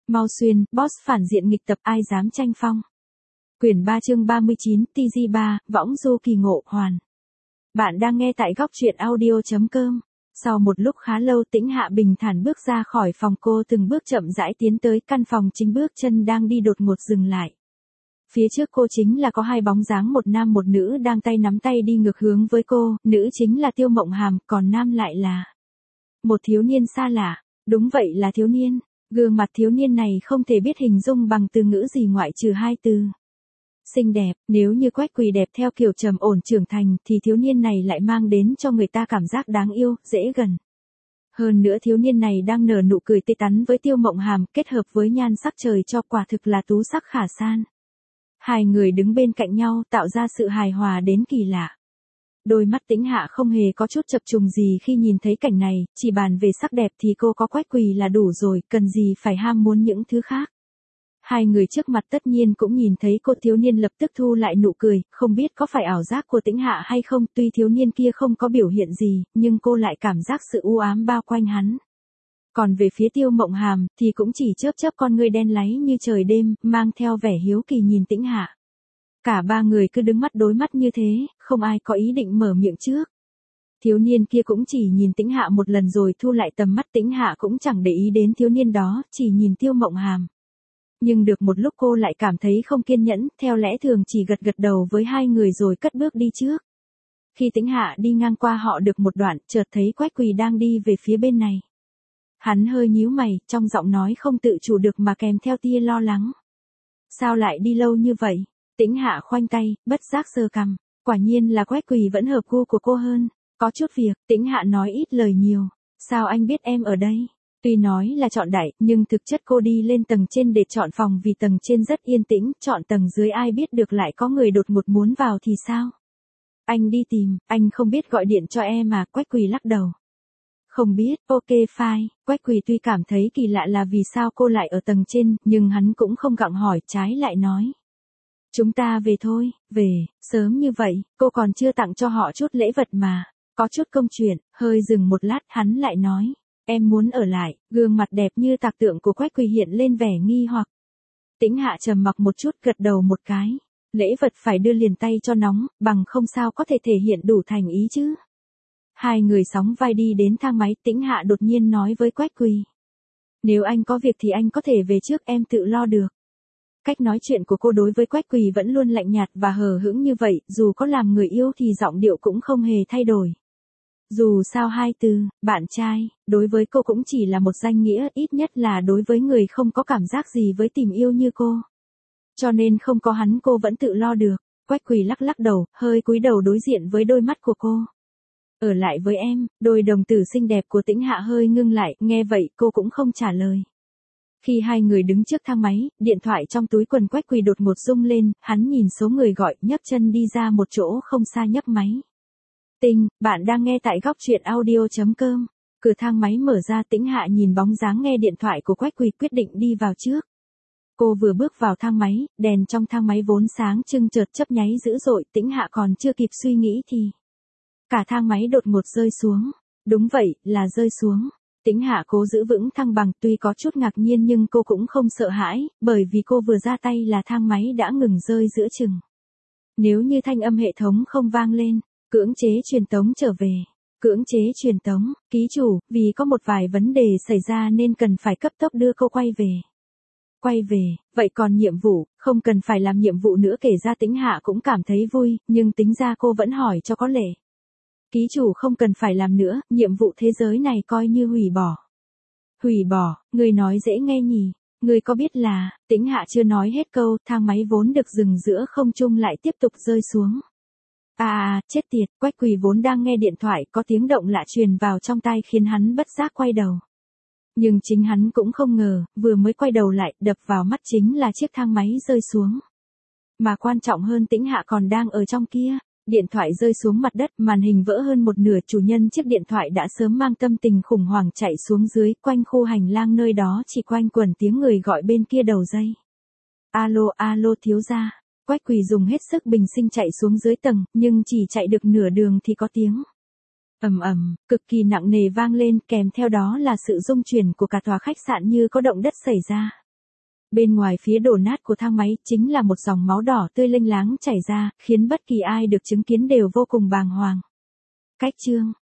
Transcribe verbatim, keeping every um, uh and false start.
Mau xuyên, boss phản diện nghịch tập ai dám tranh phong. Quyển ba chương ba mươi chín, tê giê ba, võng du kỳ ngộ, hoàn. Bạn đang nghe tại góc truyện audio.com. Sau một lúc khá lâu Tĩnh Hạ bình thản bước ra khỏi phòng, cô từng bước chậm rãi tiến tới căn phòng chính, bước chân đang đi đột ngột dừng lại. Phía trước cô chính là có hai bóng dáng, một nam một nữ đang tay nắm tay đi ngược hướng với cô, nữ chính là Tiêu Mộng Hàm, còn nam lại là một thiếu niên xa lạ. Đúng vậy, là thiếu niên. Gương mặt thiếu niên này không thể biết hình dung bằng từ ngữ gì ngoại trừ hai từ. Xinh đẹp. Nếu như Quách Quỳ đẹp theo kiểu trầm ổn trưởng thành thì thiếu niên này lại mang đến cho người ta cảm giác đáng yêu, dễ gần. Hơn nữa thiếu niên này đang nở nụ cười tươi tắn với Tiêu Mộng Hàm, kết hợp với nhan sắc trời cho, quả thực là tú sắc khả san. Hai người đứng bên cạnh nhau tạo ra sự hài hòa đến kỳ lạ. Đôi mắt Tĩnh Hạ không hề có chút chập trùng gì khi nhìn thấy cảnh này, chỉ bàn về sắc đẹp thì cô có Quách Quỳ là đủ rồi, cần gì phải ham muốn những thứ khác. Hai người trước mặt tất nhiên cũng nhìn thấy cô, thiếu niên lập tức thu lại nụ cười, không biết có phải ảo giác của Tĩnh Hạ hay không, tuy thiếu niên kia không có biểu hiện gì, nhưng cô lại cảm giác sự u ám bao quanh hắn. Còn về phía Tiêu Mộng Hàm thì cũng chỉ chớp chớp con ngươi đen láy như trời đêm, mang theo vẻ hiếu kỳ nhìn Tĩnh Hạ. Cả ba người cứ đứng mắt đối mắt như thế, không ai có ý định mở miệng trước. Thiếu niên kia cũng chỉ nhìn Tĩnh Hạ một lần rồi thu lại tầm mắt, Tĩnh Hạ cũng chẳng để ý đến thiếu niên đó, chỉ nhìn Tiêu Mộng Hàm. Nhưng được một lúc cô lại cảm thấy không kiên nhẫn, theo lẽ thường chỉ gật gật đầu với hai người rồi cất bước đi trước. Khi Tĩnh Hạ đi ngang qua họ được một đoạn, chợt thấy Quách Quỳ đang đi về phía bên này. Hắn hơi nhíu mày, trong giọng nói không tự chủ được mà kèm theo tia lo lắng. Sao lại đi lâu như vậy? Tĩnh Hạ khoanh tay, bất giác sờ cằm. Quả nhiên là Quách Quỳ vẫn hợp gu của cô hơn. Có chút việc, Tĩnh Hạ nói ít lời nhiều. Sao anh biết em ở đây? Tuy nói là chọn đại, nhưng thực chất cô đi lên tầng trên để chọn phòng vì tầng trên rất yên tĩnh, chọn tầng dưới ai biết được lại có người đột ngột muốn vào thì sao? Anh đi tìm, anh không biết gọi điện cho em mà, Quách Quỳ lắc đầu. Không biết, ok fine. Quách Quỳ tuy cảm thấy kỳ lạ là vì sao cô lại ở tầng trên, nhưng hắn cũng không gặng hỏi, trái lại nói. Chúng ta về thôi. Về, sớm như vậy, cô còn chưa tặng cho họ chút lễ vật mà. Có chút công chuyện, hơi dừng một lát hắn lại nói. Em muốn ở lại. Gương mặt đẹp như tạc tượng của Quách Quỳ hiện lên vẻ nghi hoặc. Tĩnh Hạ trầm mặc một chút, gật đầu một cái. Lễ vật phải đưa liền tay cho nóng, bằng không sao có thể thể hiện đủ thành ý chứ. Hai người sóng vai đi đến thang máy, Tĩnh Hạ đột nhiên nói với Quách Quỳ. Nếu anh có việc thì anh có thể về trước, em tự lo được. Cách nói chuyện của cô đối với Quách Quỳ vẫn luôn lạnh nhạt và hờ hững như vậy, dù có làm người yêu thì giọng điệu cũng không hề thay đổi. Dù sao hai từ, bạn trai, đối với cô cũng chỉ là một danh nghĩa, ít nhất là đối với người không có cảm giác gì với tình yêu như cô. Cho nên không có hắn cô vẫn tự lo được. Quách Quỳ lắc lắc đầu, hơi cúi đầu đối diện với đôi mắt của cô. Ở lại với em. Đôi đồng tử xinh đẹp của Tĩnh Hạ hơi ngưng lại, nghe vậy cô cũng không trả lời. Khi hai người đứng trước thang máy, điện thoại trong túi quần Quách Quỳ đột ngột rung lên, hắn nhìn số người gọi, nhấc chân đi ra một chỗ không xa nhấc máy. Tinh, bạn đang nghe tại góc truyện audio.com. Cửa thang máy mở ra, Tĩnh Hạ nhìn bóng dáng nghe điện thoại của Quách Quỳ, quyết định đi vào trước. Cô vừa bước vào thang máy, đèn trong thang máy vốn sáng trưng chợt chớp nháy dữ dội, Tĩnh Hạ còn chưa kịp suy nghĩ thì cả thang máy đột ngột rơi xuống. Đúng vậy, là rơi xuống. Tĩnh Hạ cố giữ vững thăng bằng, tuy có chút ngạc nhiên nhưng cô cũng không sợ hãi, bởi vì cô vừa ra tay là thang máy đã ngừng rơi giữa chừng. Nếu như thanh âm hệ thống không vang lên, cưỡng chế truyền tống trở về. Cưỡng chế truyền tống, ký chủ, vì có một vài vấn đề xảy ra nên cần phải cấp tốc đưa cô quay về. Quay về, vậy còn nhiệm vụ, không cần phải làm nhiệm vụ nữa. Kể ra Tĩnh Hạ cũng cảm thấy vui, nhưng tính ra cô vẫn hỏi cho có lệ. Ký chủ không cần phải làm nữa, nhiệm vụ thế giới này coi như hủy bỏ. Hủy bỏ, người nói dễ nghe nhỉ. Người có biết là, Tĩnh Hạ chưa nói hết câu, thang máy vốn được dừng giữa không trung lại tiếp tục rơi xuống. À à, chết tiệt, Quách Quỳ vốn đang nghe điện thoại, có tiếng động lạ truyền vào trong tai khiến hắn bất giác quay đầu. Nhưng chính hắn cũng không ngờ, vừa mới quay đầu lại, đập vào mắt chính là chiếc thang máy rơi xuống. Mà quan trọng hơn, Tĩnh Hạ còn đang ở trong kia. Điện thoại rơi xuống mặt đất, màn hình vỡ hơn một nửa, chủ nhân chiếc điện thoại đã sớm mang tâm tình khủng hoảng chạy xuống dưới, quanh khu hành lang nơi đó chỉ quanh quẩn tiếng người gọi bên kia đầu dây. Alo, alo thiếu gia. Quách Quỳ dùng hết sức bình sinh chạy xuống dưới tầng, nhưng chỉ chạy được nửa đường thì có tiếng ầm ầm, cực kỳ nặng nề vang lên, kèm theo đó là sự rung chuyển của cả tòa khách sạn như có động đất xảy ra. Bên ngoài phía đổ nát của thang máy chính là một dòng máu đỏ tươi lênh láng chảy ra, khiến bất kỳ ai được chứng kiến đều vô cùng bàng hoàng. Cách chương